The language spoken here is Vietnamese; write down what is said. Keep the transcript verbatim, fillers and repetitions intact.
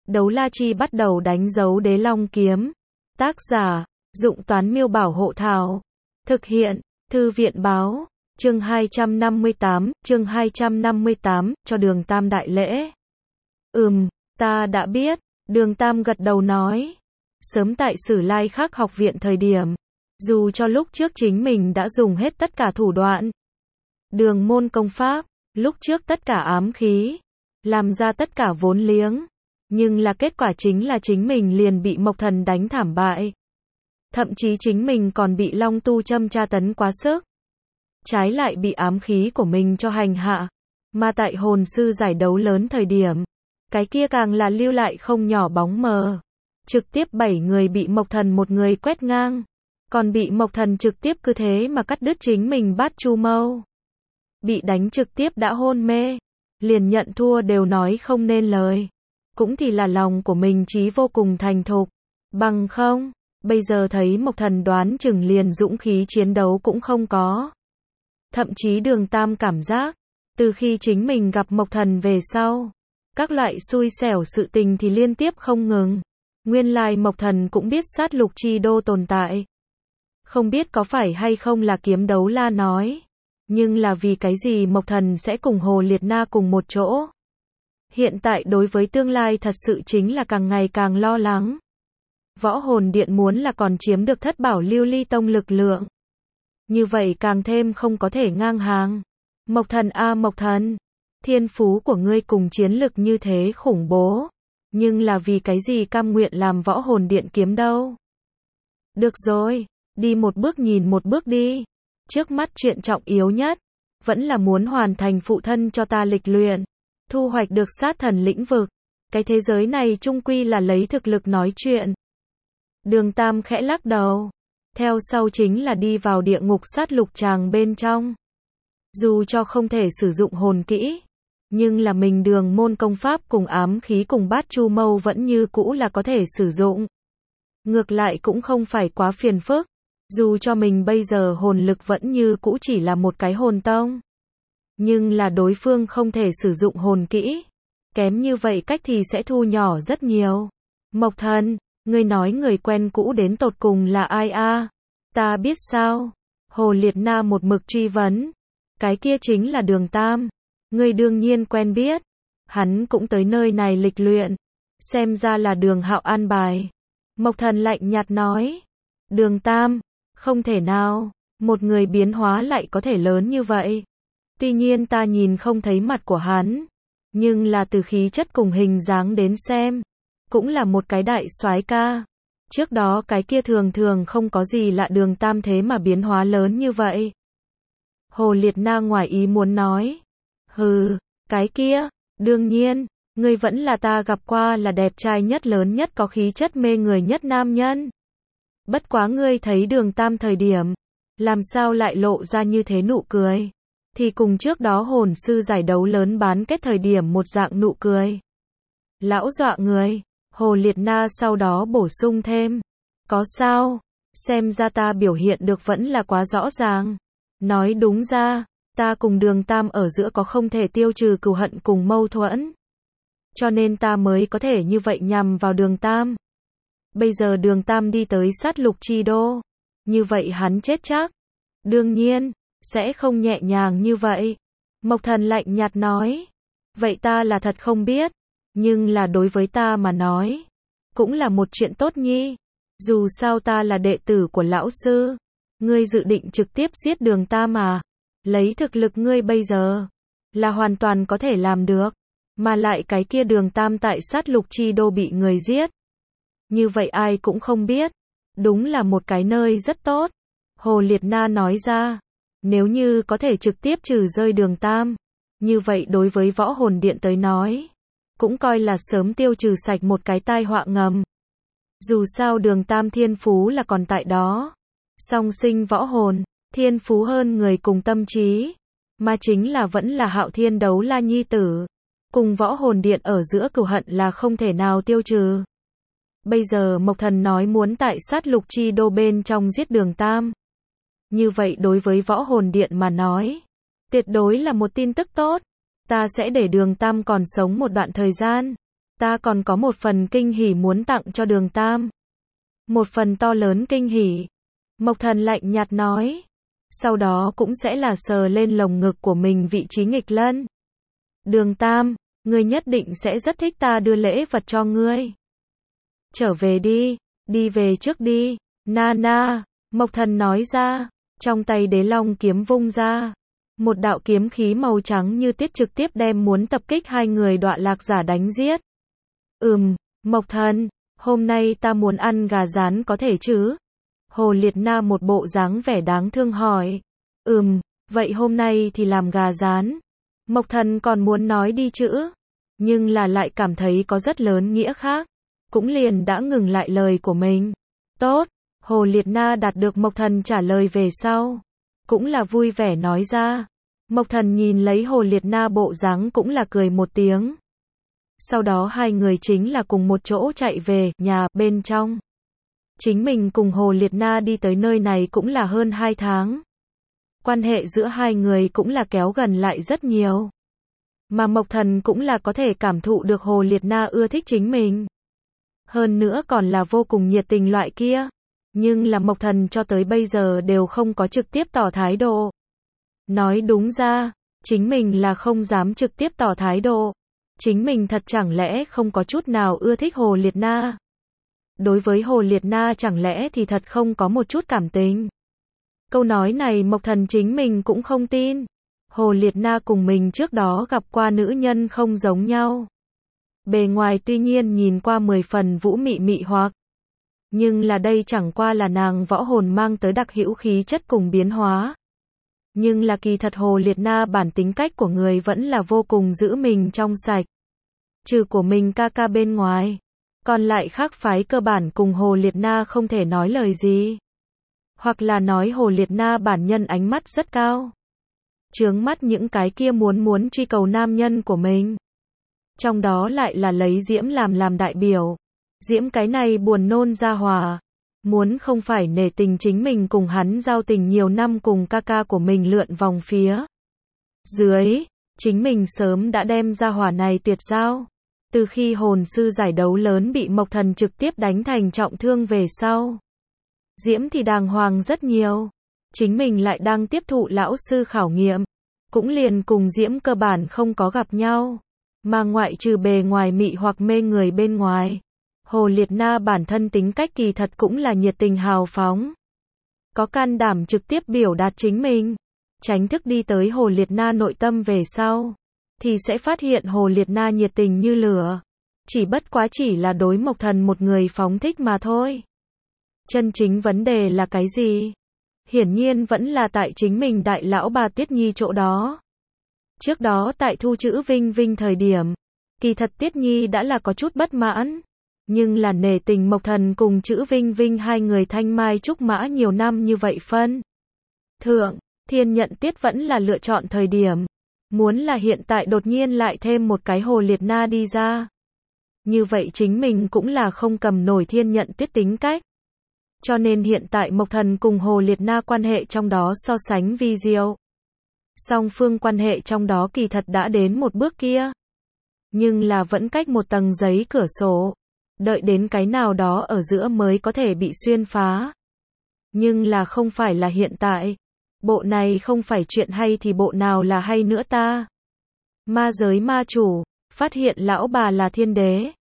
Đấu la chi bắt đầu đánh dấu đế long kiếm. Tác giả, Dụng Toán Miêu Bảo Hộ Thảo. Thực hiện, Thư viện Báo. Chương hai trăm năm mươi tám, chương hai trăm năm mươi tám, cho Đường Tam đại lễ. Ừm, ta đã biết, Đường Tam gật đầu nói. Sớm tại Sử Lai Khắc học viện thời điểm, dù cho lúc trước chính mình đã dùng hết tất cả thủ đoạn, đường môn công pháp, lúc trước tất cả ám khí, làm ra tất cả vốn liếng, nhưng là kết quả chính là chính mình liền bị Mộc Thần đánh thảm bại. Thậm chí chính mình còn bị Long Tu Châm tra tấn quá sức. Trái lại bị ám khí của mình cho hành hạ. Mà tại hồn sư giải đấu lớn thời điểm, cái kia càng là lưu lại không nhỏ bóng mờ. Trực tiếp bảy người bị Mộc Thần một người quét ngang. Còn bị Mộc Thần trực tiếp cứ thế mà cắt đứt chính mình Bát Chu Mâu. Bị đánh trực tiếp đã hôn mê. Liền nhận thua đều nói không nên lời. Cũng thì là lòng của mình trí vô cùng thành thục. Bằng không, bây giờ thấy Mộc Thần đoán chừng liền dũng khí chiến đấu cũng không có. Thậm chí Đường Tam cảm giác, từ khi chính mình gặp Mộc Thần về sau, các loại xui xẻo sự tình thì liên tiếp không ngừng. Nguyên lai Mộc Thần cũng biết sát lục chi đô tồn tại. Không biết có phải hay không là Kiếm Đấu La nói. Nhưng là vì cái gì Mộc Thần sẽ cùng Hồ Liệt Na cùng một chỗ. Hiện tại đối với tương lai thật sự chính là càng ngày càng lo lắng. Võ Hồn Điện muốn là còn chiếm được Thất Bảo Lưu Ly Tông lực lượng. Như vậy càng thêm không có thể ngang hàng. Mộc Thần a Mộc Thần, thiên phú của ngươi cùng chiến lực như thế khủng bố. Nhưng là vì cái gì cam nguyện làm Võ Hồn Điện kiếm đâu? Được rồi, đi một bước nhìn một bước đi. Trước mắt chuyện trọng yếu nhất, vẫn là muốn hoàn thành phụ thân cho ta lịch luyện. Thu hoạch được sát thần lĩnh vực. Cái thế giới này chung quy là lấy thực lực nói chuyện. Đường Tam khẽ lắc đầu. Theo sau chính là đi vào địa ngục sát lục tràng bên trong. Dù cho không thể sử dụng hồn kỹ, nhưng là mình đường môn công pháp cùng ám khí cùng Bát Chu Mâu vẫn như cũ là có thể sử dụng. Ngược lại cũng không phải quá phiền phức. Dù cho mình bây giờ hồn lực vẫn như cũ chỉ là một cái hồn tông. Nhưng là đối phương không thể sử dụng hồn kỹ. Kém như vậy cách thì sẽ thu nhỏ rất nhiều. Mộc Thần, ngươi nói người quen cũ đến tột cùng là ai a? Ta biết sao? Hồ Liệt Na một mực truy vấn. Cái kia chính là Đường Tam. Ngươi đương nhiên quen biết. Hắn cũng tới nơi này lịch luyện. Xem ra là Đường Hạo an bài. Mộc Thần lạnh nhạt nói. Đường Tam, không thể nào. Một người biến hóa lại có thể lớn như vậy. Tuy nhiên ta nhìn không thấy mặt của hắn. Nhưng là từ khí chất cùng hình dáng đến xem. Cũng là một cái đại soái ca. Trước đó cái kia thường thường không có gì lạ Đường Tam thế mà biến hóa lớn như vậy. Hồ Liệt Na ngoài ý muốn nói. Hừ, cái kia, đương nhiên, ngươi vẫn là ta gặp qua là đẹp trai nhất lớn nhất có khí chất mê người nhất nam nhân. Bất quá ngươi thấy Đường Tam thời điểm, làm sao lại lộ ra như thế nụ cười. Thì cùng trước đó hồn sư giải đấu lớn bán kết thời điểm một dạng nụ cười. Lão dọa người. Hồ Liệt Na sau đó bổ sung thêm. Có sao? Xem ra ta biểu hiện được vẫn là quá rõ ràng. Nói đúng ra, ta cùng Đường Tam ở giữa có không thể tiêu trừ cừu hận cùng mâu thuẫn. Cho nên ta mới có thể như vậy nhằm vào Đường Tam. Bây giờ Đường Tam đi tới sát lục chi đô. Như vậy hắn chết chắc. Đương nhiên, sẽ không nhẹ nhàng như vậy. Mộc Thần lạnh nhạt nói. Vậy ta là thật không biết. Nhưng là đối với ta mà nói, cũng là một chuyện tốt nhi. Dù sao ta là đệ tử của lão sư. Ngươi dự định trực tiếp giết Đường Tam mà. Lấy thực lực ngươi bây giờ, là hoàn toàn có thể làm được. Mà lại cái kia Đường Tam tại sát lục chi đô bị người giết. Như vậy ai cũng không biết. Đúng là một cái nơi rất tốt. Hồ Liệt Na nói ra. Nếu như có thể trực tiếp trừ rơi Đường Tam. Như vậy đối với Võ Hồn Điện tới nói. Cũng coi là sớm tiêu trừ sạch một cái tai họa ngầm. Dù sao Đường Tam thiên phú là còn tại đó. Song sinh võ hồn, thiên phú hơn người cùng tâm trí. Mà chính là vẫn là Hạo Thiên Đấu La nhi tử. Cùng Võ Hồn Điện ở giữa cừu hận là không thể nào tiêu trừ. Bây giờ Mộc Thần nói muốn tại sát lục chi đô bên trong giết Đường Tam. Như vậy đối với Võ Hồn Điện mà nói, tuyệt đối là một tin tức tốt. Ta sẽ để Đường Tam còn sống một đoạn thời gian. Ta còn có một phần kinh hỉ muốn tặng cho Đường Tam. Một phần to lớn kinh hỉ. Mộc Thần lạnh nhạt nói. Sau đó cũng sẽ là sờ lên lồng ngực của mình vị trí nghịch lân. Đường Tam, ngươi nhất định sẽ rất thích ta đưa lễ vật cho ngươi. Trở về đi, đi về trước đi, na na, Mộc Thần nói ra, trong tay đế long kiếm vung ra. Một đạo kiếm khí màu trắng như tiết trực tiếp đem muốn tập kích hai người Đoạn Lạc giả đánh giết. Ừm, Mộc Thần, hôm nay ta muốn ăn gà rán có thể chứ? Hồ Liệt Na một bộ dáng vẻ đáng thương hỏi. Ừm, vậy hôm nay thì làm gà rán. Mộc Thần còn muốn nói đi chữ, nhưng là lại cảm thấy có rất lớn nghĩa khác, cũng liền đã ngừng lại lời của mình. Tốt, Hồ Liệt Na đạt được Mộc Thần trả lời về sau, cũng là vui vẻ nói ra. Mộc Thần nhìn lấy Hồ Liệt Na bộ dáng cũng là cười một tiếng. Sau đó hai người chính là cùng một chỗ chạy về nhà bên trong. Chính mình cùng Hồ Liệt Na đi tới nơi này cũng là hơn hai tháng. Quan hệ giữa hai người cũng là kéo gần lại rất nhiều. Mà Mộc Thần cũng là có thể cảm thụ được Hồ Liệt Na ưa thích chính mình. Hơn nữa còn là vô cùng nhiệt tình loại kia. Nhưng là Mộc Thần cho tới bây giờ đều không có trực tiếp tỏ thái độ. Nói đúng ra, chính mình là không dám trực tiếp tỏ thái độ. Chính mình thật chẳng lẽ không có chút nào ưa thích Hồ Liệt Na. Đối với Hồ Liệt Na chẳng lẽ thì thật không có một chút cảm tình. Câu nói này Mộc Thần chính mình cũng không tin. Hồ Liệt Na cùng mình trước đó gặp qua nữ nhân không giống nhau. Bề ngoài tuy nhiên nhìn qua mười phần vũ mị mị hoặc. Nhưng là đây chẳng qua là nàng võ hồn mang tới đặc hữu khí chất cùng biến hóa. Nhưng là kỳ thật Hồ Liệt Na bản tính cách của người vẫn là vô cùng giữ mình trong sạch. Trừ của mình ca ca bên ngoài. Còn lại khác phái cơ bản cùng Hồ Liệt Na không thể nói lời gì. Hoặc là nói Hồ Liệt Na bản nhân ánh mắt rất cao. Chướng mắt những cái kia muốn muốn truy cầu nam nhân của mình. Trong đó lại là lấy Diễm làm làm đại biểu. Diễm cái này buồn nôn ra hòa. Muốn không phải nể tình chính mình cùng hắn giao tình nhiều năm cùng ca ca của mình lượn vòng phía dưới. Chính mình sớm đã đem ra hỏa này tuyệt giao. Từ khi hồn sư giải đấu lớn bị Mộc Thần trực tiếp đánh thành trọng thương về sau. Diễm thì đàng hoàng rất nhiều. Chính mình lại đang tiếp thụ lão sư khảo nghiệm. Cũng liền cùng Diễm cơ bản không có gặp nhau. Mà ngoại trừ bề ngoài mị hoặc mê người bên ngoài. Hồ Liệt Na bản thân tính cách kỳ thật cũng là nhiệt tình hào phóng. Có can đảm trực tiếp biểu đạt chính mình. Tránh thức đi tới Hồ Liệt Na nội tâm về sau. Thì sẽ phát hiện Hồ Liệt Na nhiệt tình như lửa. Chỉ bất quá chỉ là đối Mộc Thần một người phóng thích mà thôi. Chân chính vấn đề là cái gì? Hiển nhiên vẫn là tại chính mình đại lão bà Tiết Nhi chỗ đó. Trước đó tại thu chữ Vinh Vinh thời điểm, kỳ thật Tiết Nhi đã là có chút bất mãn. Nhưng là nể tình Mộc Thần cùng chữ Vinh Vinh hai người thanh mai trúc mã nhiều năm như vậy phân. Thượng, Thiên Nhận Tiết vẫn là lựa chọn thời điểm. Muốn là hiện tại đột nhiên lại thêm một cái Hồ Liệt Na đi ra. Như vậy chính mình cũng là không cầm nổi Thiên Nhận Tiết tính cách. Cho nên hiện tại Mộc Thần cùng Hồ Liệt Na quan hệ trong đó so sánh vi diệu. Song phương quan hệ trong đó kỳ thật đã đến một bước kia. Nhưng là vẫn cách một tầng giấy cửa sổ. Đợi đến cái nào đó ở giữa mới có thể bị xuyên phá. Nhưng là không phải là hiện tại. Bộ này không phải chuyện hay thì bộ nào là hay nữa ta. Ma giới ma chủ, phát hiện lão bà là thiên đế.